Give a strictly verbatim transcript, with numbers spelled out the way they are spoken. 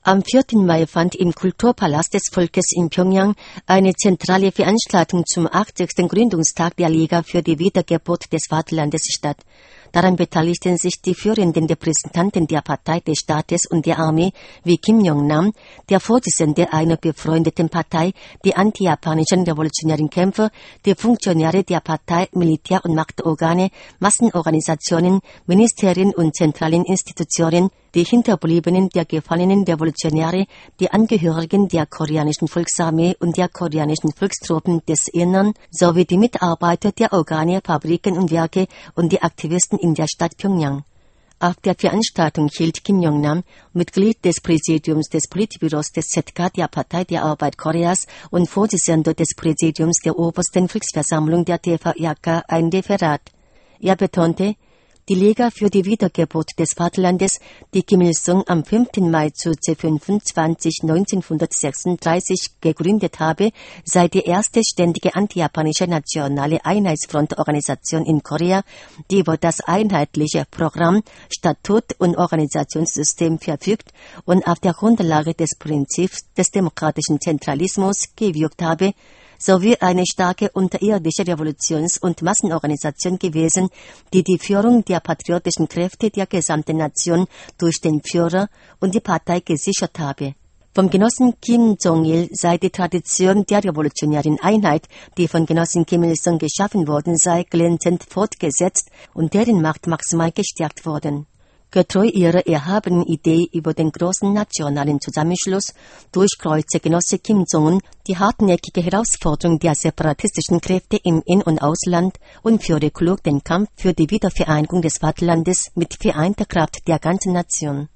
Am vierten Mai fand im Kulturpalast des Volkes in Pjöngjang eine zentrale Veranstaltung zum achtzigsten Gründungstag der Liga für die Wiedergeburt des Vaterlandes statt. Daran beteiligten sich die führenden Repräsentanten der Partei des Staates und der Armee wie Kim Jong-nam, der Vorsitzende einer befreundeten Partei, die anti-japanischen revolutionären Kämpfer, die Funktionäre der Partei, Militär- und Machtorgane, Massenorganisationen, Ministerien und zentralen Institutionen, die Hinterbliebenen der gefallenen Revolutionäre, die Angehörigen der koreanischen Volksarmee und der koreanischen Volkstruppen des Innern sowie die Mitarbeiter der Organe, Fabriken und Werke und die Aktivisten in der Stadt Pjöngjang. Auf der Veranstaltung hielt Kim Jong-nam, Mitglied des Präsidiums des Politbüros des Z K der Partei der Arbeit Koreas und Vorsitzender des Präsidiums der Obersten Volksversammlung der T V R K, ein Referat. Er betonte, die Liga für die Wiedergeburt des Vaterlandes, die Kim Il-sung am fünften Mai zu C fünfundzwanzig neunzehnhundertsechsunddreißig gegründet habe, sei die erste ständige antijapanische nationale Einheitsfrontorganisation in Korea, die über das einheitliche Programm, Statut und Organisationssystem verfügt und auf der Grundlage des Prinzips des demokratischen Zentralismus gewirkt habe, sowie eine starke unterirdische Revolutions- und Massenorganisation gewesen, die die Führung der patriotischen Kräfte der gesamten Nation durch den Führer und die Partei gesichert habe. Vom Genossen Kim Jong-il sei die Tradition der revolutionären Einheit, die von Genossen Kim Il-sung geschaffen worden sei, glänzend fortgesetzt und deren Macht maximal gestärkt worden. Getreu ihrer erhabenen Idee über den großen nationalen Zusammenschluss durchkreuze Genosse Kim Jong-un die hartnäckige Herausforderung der separatistischen Kräfte im In- und Ausland und führe klug den Kampf für die Wiedervereinigung des Vaterlandes mit vereinter Kraft der ganzen Nation.